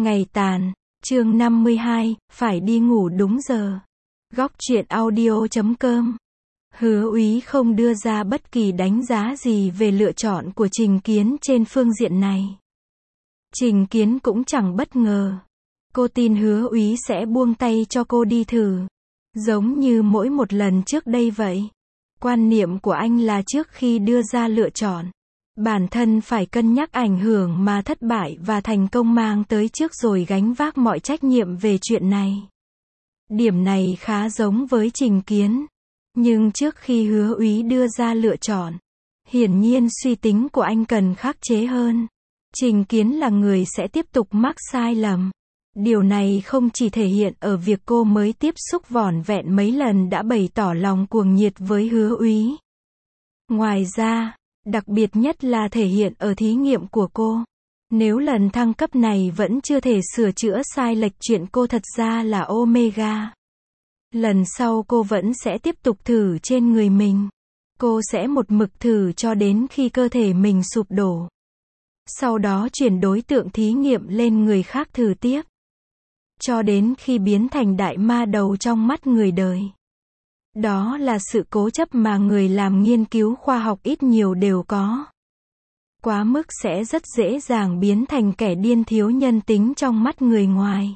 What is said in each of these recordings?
Ngày tàn, chương 52, phải đi ngủ đúng giờ. Góc truyện audio.com. Hứa Úy không đưa ra bất kỳ đánh giá gì về lựa chọn của Trình Kiến trên phương diện này. Trình Kiến cũng chẳng bất ngờ. Cô tin Hứa Úy sẽ buông tay cho cô đi thử. Giống như mỗi một lần trước đây vậy. Quan niệm của anh là trước khi đưa ra lựa chọn, bản thân phải cân nhắc ảnh hưởng mà thất bại và thành công mang tới trước rồi gánh vác mọi trách nhiệm về chuyện này. Điểm này khá giống với Trình Kiến. Nhưng trước khi Hứa Úy đưa ra lựa chọn, hiển nhiên suy tính của anh cần khắc chế hơn. Trình Kiến là người sẽ tiếp tục mắc sai lầm. Điều này không chỉ thể hiện ở việc cô mới tiếp xúc vỏn vẹn mấy lần đã bày tỏ lòng cuồng nhiệt với Hứa Úy. Ngoài ra, đặc biệt nhất là thể hiện ở thí nghiệm của cô. Nếu lần thăng cấp này vẫn chưa thể sửa chữa sai lệch chuyện cô thật ra là Omega, lần sau cô vẫn sẽ tiếp tục thử trên người mình. Cô sẽ một mực thử cho đến khi cơ thể mình sụp đổ. Sau đó chuyển đối tượng thí nghiệm lên người khác thử tiếp. Cho đến khi biến thành đại ma đầu trong mắt người đời. Đó là sự cố chấp mà người làm nghiên cứu khoa học ít nhiều đều có. Quá mức sẽ rất dễ dàng biến thành kẻ điên thiếu nhân tính trong mắt người ngoài.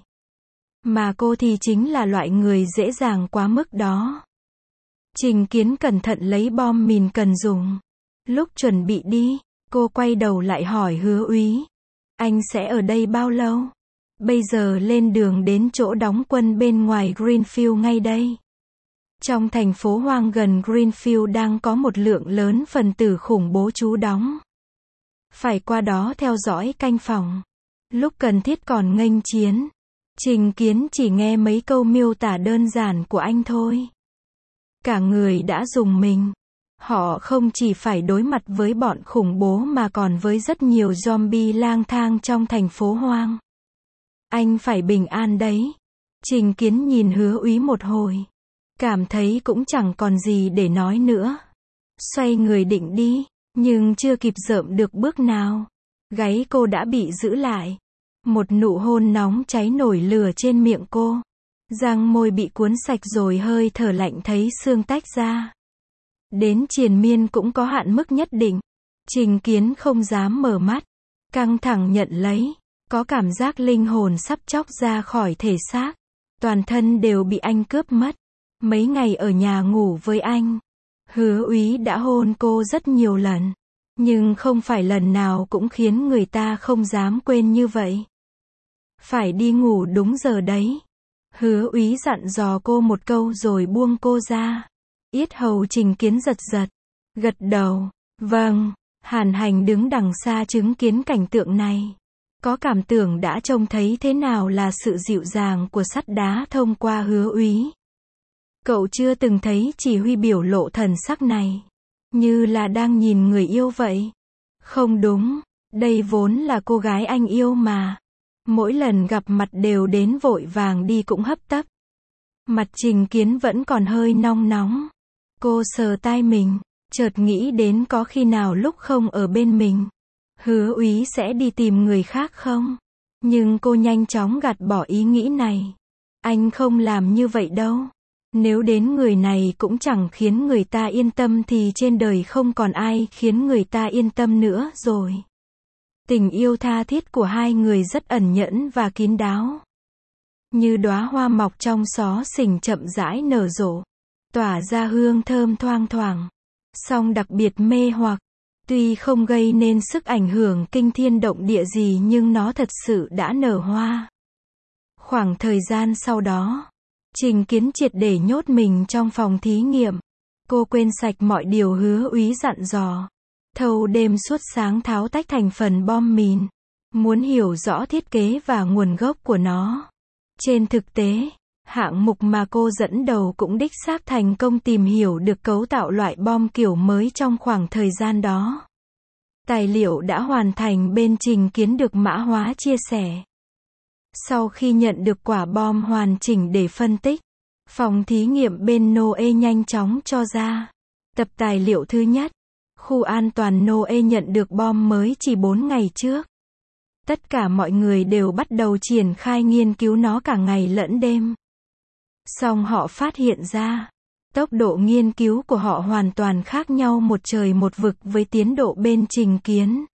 Mà cô thì chính là loại người dễ dàng quá mức đó. Trình Kiến cẩn thận lấy bom mìn cần dùng. Lúc chuẩn bị đi, cô quay đầu lại hỏi Hứa Úy. Anh sẽ ở đây bao lâu? Bây giờ lên đường đến chỗ đóng quân bên ngoài Greenfield ngay đây. Trong thành phố hoang gần Greenfield đang có một lượng lớn phần tử khủng bố trú đóng. Phải qua đó theo dõi canh phòng. Lúc cần thiết còn nghênh chiến. Trình Kiến chỉ nghe mấy câu miêu tả đơn giản của anh thôi. Cả người đã rùng mình. Họ không chỉ phải đối mặt với bọn khủng bố mà còn với rất nhiều zombie lang thang trong thành phố hoang. Anh phải bình an đấy. Trình Kiến nhìn Hứa Úy một hồi. Cảm thấy cũng chẳng còn gì để nói nữa. Xoay người định đi, nhưng chưa kịp dợm được bước nào. Gáy cô đã bị giữ lại. Một nụ hôn nóng cháy nổi lửa trên miệng cô. Răng môi bị cuốn sạch rồi hơi thở lạnh thấy xương tách ra. Đến triền miên cũng có hạn mức nhất định. Trình Kiến không dám mở mắt. Căng thẳng nhận lấy. Có cảm giác linh hồn sắp chóc ra khỏi thể xác. Toàn thân đều bị anh cướp mất. Mấy ngày ở nhà ngủ với anh, Hứa Úy đã hôn cô rất nhiều lần. Nhưng không phải lần nào cũng khiến người ta không dám quên như vậy. Phải đi ngủ đúng giờ đấy. Hứa Úy dặn dò cô một câu rồi buông cô ra. Yết hầu Trình Kiến giật giật. Gật đầu. Vâng. Hàn Hành đứng đằng xa chứng kiến cảnh tượng này. Có cảm tưởng đã trông thấy thế nào là sự dịu dàng của sắt đá thông qua Hứa Úy. Cậu chưa từng thấy chỉ huy biểu lộ thần sắc này. Như là đang nhìn người yêu vậy. Không đúng, đây vốn là cô gái anh yêu mà. Mỗi lần gặp mặt đều đến vội vàng đi cũng hấp tấp. Mặt Trình Kiến vẫn còn hơi nong nóng. Cô sờ tai mình, chợt nghĩ đến có khi nào lúc không ở bên mình, Hứa Úy sẽ đi tìm người khác không? Nhưng cô nhanh chóng gạt bỏ ý nghĩ này. Anh không làm như vậy đâu. Nếu đến người này cũng chẳng khiến người ta yên tâm thì trên đời không còn ai khiến người ta yên tâm nữa rồi. Tình yêu tha thiết của hai người rất ẩn nhẫn và kín đáo. Như đóa hoa mọc trong xó xỉnh chậm rãi nở rộ. Tỏa ra hương thơm thoang thoảng. Song đặc biệt mê hoặc. Tuy không gây nên sức ảnh hưởng kinh thiên động địa gì nhưng nó thật sự đã nở hoa. Khoảng thời gian sau đó, Trình Kiến triệt để nhốt mình trong phòng thí nghiệm. Cô quên sạch mọi điều Hứa Úy dặn dò. Thâu đêm suốt sáng tháo tách thành phần bom mìn. Muốn hiểu rõ thiết kế và nguồn gốc của nó. Trên thực tế, hạng mục mà cô dẫn đầu cũng đích xác thành công tìm hiểu được cấu tạo loại bom kiểu mới trong khoảng thời gian đó. Tài liệu đã hoàn thành bên Trình Kiến được mã hóa chia sẻ. Sau khi nhận được quả bom hoàn chỉnh để phân tích, phòng thí nghiệm bên Noe nhanh chóng cho ra tập tài liệu thứ nhất. Khu an toàn Noe nhận được bom mới chỉ 4 ngày trước. Tất cả mọi người đều bắt đầu triển khai nghiên cứu nó cả ngày lẫn đêm. Song họ phát hiện ra, tốc độ nghiên cứu của họ hoàn toàn khác nhau một trời một vực với tiến độ bên Trình Kiến.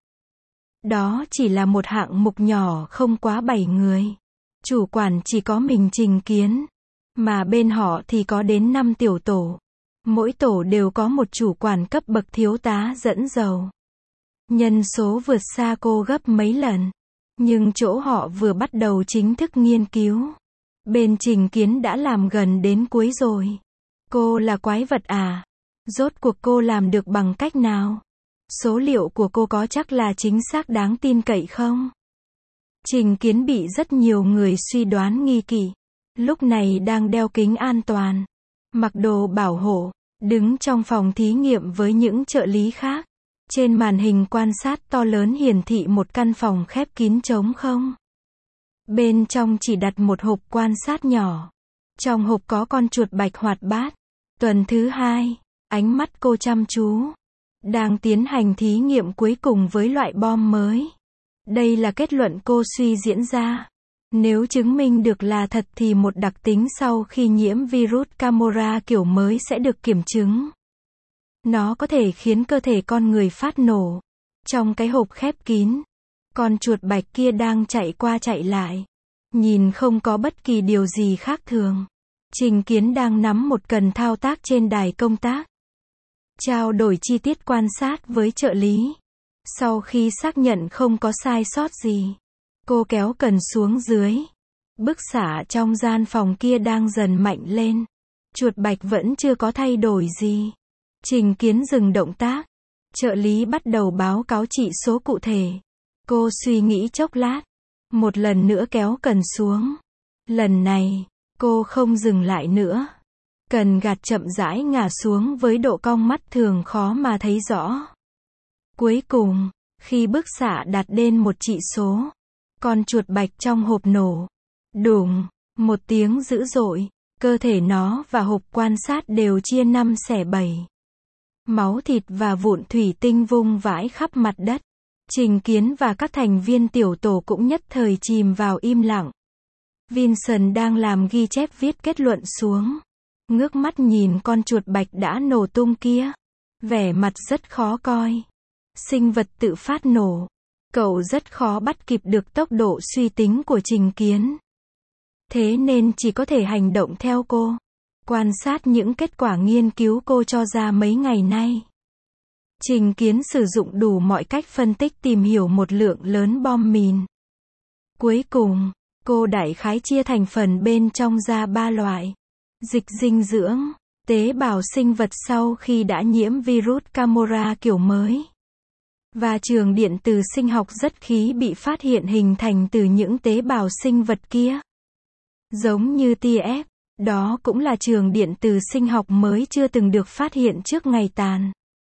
Đó chỉ là một hạng mục nhỏ không quá 7 người. Chủ quản chỉ có mình Trình Kiến, mà bên họ thì có đến 5 tiểu tổ. Mỗi tổ đều có một chủ quản cấp bậc thiếu tá dẫn đầu. Nhân số vượt xa cô gấp mấy lần. Nhưng chỗ họ vừa bắt đầu chính thức nghiên cứu. Bên Trình Kiến đã làm gần đến cuối rồi. Cô là quái vật à? Rốt cuộc cô làm được bằng cách nào? Số liệu của cô có chắc là chính xác đáng tin cậy không? Trình Kiến bị rất nhiều người suy đoán nghi kỵ. Lúc này đang đeo kính an toàn, mặc đồ bảo hộ, đứng trong phòng thí nghiệm với những trợ lý khác. Trên màn hình quan sát to lớn hiển thị một căn phòng khép kín trống không. Bên trong chỉ đặt một hộp quan sát nhỏ. Trong hộp có con chuột bạch hoạt bát. Tuần thứ 2, ánh mắt cô chăm chú. Đang tiến hành thí nghiệm cuối cùng với loại bom mới. Đây là kết luận cô suy diễn ra. Nếu chứng minh được là thật thì một đặc tính sau khi nhiễm virus Camorra kiểu mới sẽ được kiểm chứng. Nó có thể khiến cơ thể con người phát nổ. Trong cái hộp khép kín, con chuột bạch kia đang chạy qua chạy lại. Nhìn không có bất kỳ điều gì khác thường. Trình Kiến đang nắm một cần thao tác trên đài công tác. Trao đổi chi tiết quan sát với trợ lý. Sau khi xác nhận không có sai sót gì, cô kéo cần xuống dưới. Bức xạ trong gian phòng kia đang dần mạnh lên. Chuột bạch vẫn chưa có thay đổi gì. Trình Kiến dừng động tác. Trợ lý bắt đầu báo cáo chỉ số cụ thể. Cô suy nghĩ chốc lát. Một lần nữa kéo cần xuống. Lần này, cô không dừng lại nữa. Cần gạt chậm rãi ngả xuống với độ cong mắt thường khó mà thấy rõ. Cuối cùng, khi bức xạ đạt đến một chỉ số, con chuột bạch trong hộp nổ. Đùng, một tiếng dữ dội, cơ thể nó và hộp quan sát đều chia 5 xẻ 7. Máu thịt và vụn thủy tinh vung vãi khắp mặt đất. Trình Kiến và các thành viên tiểu tổ cũng nhất thời chìm vào im lặng. Vincent đang làm ghi chép viết kết luận xuống. Ngước mắt nhìn con chuột bạch đã nổ tung kia. Vẻ mặt rất khó coi. Sinh vật tự phát nổ. Cậu rất khó bắt kịp được tốc độ suy tính của Trình Kiến. Thế nên chỉ có thể hành động theo cô. Quan sát những kết quả nghiên cứu cô cho ra mấy ngày nay. Trình Kiến sử dụng đủ mọi cách phân tích tìm hiểu một lượng lớn bom mìn. Cuối cùng, cô đại khái chia thành phần bên trong ra 3 loại. Dịch dinh dưỡng, tế bào sinh vật sau khi đã nhiễm virus Camorra kiểu mới. Và trường điện từ sinh học rất khí bị phát hiện hình thành từ những tế bào sinh vật kia. Giống như TF, đó cũng là trường điện từ sinh học mới chưa từng được phát hiện trước ngày tàn.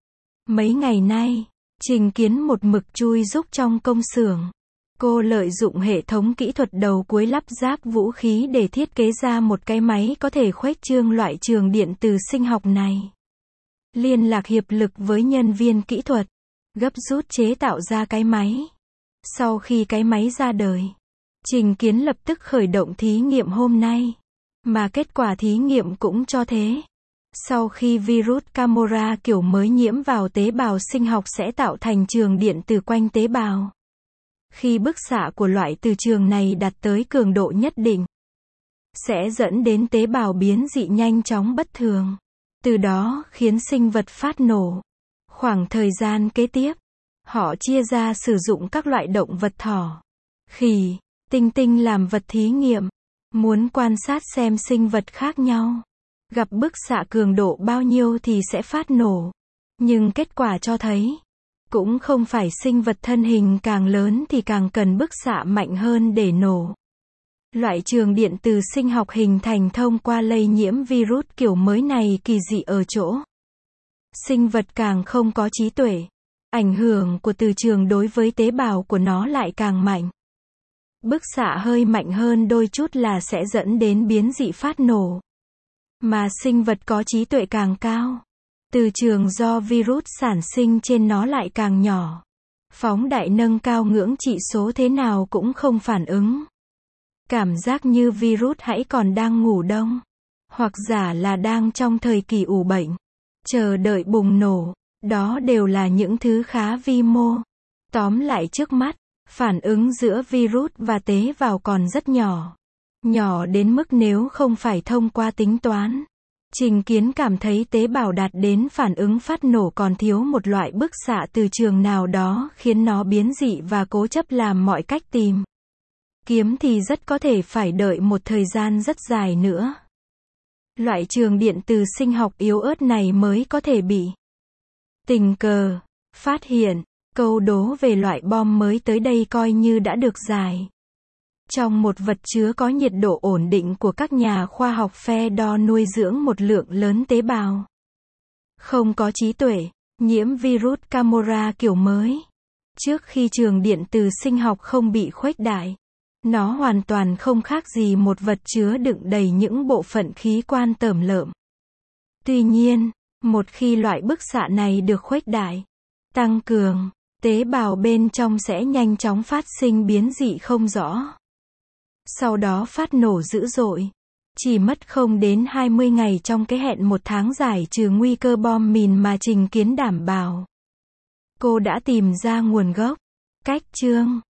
Mấy ngày nay, Trình Kiến một mực chui rúc trong công xưởng. Cô lợi dụng hệ thống kỹ thuật đầu cuối lắp ráp vũ khí để thiết kế ra một cái máy có thể khuếch trương loại trường điện từ sinh học này. Liên lạc hiệp lực với nhân viên kỹ thuật, gấp rút chế tạo ra cái máy. Sau khi cái máy ra đời, Trình Kiến lập tức khởi động thí nghiệm hôm nay. Mà kết quả thí nghiệm cũng cho thế. Sau khi virus Camorra kiểu mới nhiễm vào tế bào sinh học sẽ tạo thành trường điện từ quanh tế bào. Khi bức xạ của loại từ trường này đạt tới cường độ nhất định, sẽ dẫn đến tế bào biến dị nhanh chóng bất thường. Từ đó khiến sinh vật phát nổ. Khoảng thời gian kế tiếp, họ chia ra sử dụng các loại động vật thỏ, khỉ, tinh tinh làm vật thí nghiệm. Muốn quan sát xem sinh vật khác nhau gặp bức xạ cường độ bao nhiêu thì sẽ phát nổ. Nhưng kết quả cho thấy, cũng không phải sinh vật thân hình càng lớn thì càng cần bức xạ mạnh hơn để nổ. Loại trường điện từ sinh học hình thành thông qua lây nhiễm virus kiểu mới này kỳ dị ở chỗ. Sinh vật càng không có trí tuệ, ảnh hưởng của từ trường đối với tế bào của nó lại càng mạnh. Bức xạ hơi mạnh hơn đôi chút là sẽ dẫn đến biến dị phát nổ. Mà sinh vật có trí tuệ càng cao, từ trường do virus sản sinh trên nó lại càng nhỏ. Phóng đại nâng cao ngưỡng trị số thế nào cũng không phản ứng. Cảm giác như virus hãy còn đang ngủ đông. Hoặc giả là đang trong thời kỳ ủ bệnh. Chờ đợi bùng nổ. Đó đều là những thứ khá vi mô. Tóm lại trước mắt, phản ứng giữa virus và tế bào còn rất nhỏ. Nhỏ đến mức nếu không phải thông qua tính toán, Trình Kiến cảm thấy tế bào đạt đến phản ứng phát nổ còn thiếu một loại bức xạ từ trường nào đó khiến nó biến dị và cố chấp làm mọi cách tìm kiếm thì rất có thể phải đợi một thời gian rất dài nữa. Loại trường điện từ sinh học yếu ớt này mới có thể bị tình cờ phát hiện. Câu đố về loại bom mới tới đây coi như đã được giải. Trong một vật chứa có nhiệt độ ổn định của các nhà khoa học phe đo nuôi dưỡng một lượng lớn tế bào không có trí tuệ, nhiễm virus Camorra kiểu mới. Trước khi trường điện từ sinh học không bị khuếch đại, nó hoàn toàn không khác gì một vật chứa đựng đầy những bộ phận khí quan tởm lợm. Tuy nhiên, một khi loại bức xạ này được khuếch đại, tăng cường, tế bào bên trong sẽ nhanh chóng phát sinh biến dị không rõ. Sau đó phát nổ dữ dội. Chỉ mất không đến 20 ngày trong cái hẹn một tháng giải trừ nguy cơ bom mìn mà Trình Kiến đảm bảo. Cô đã tìm ra nguồn gốc. Cách chương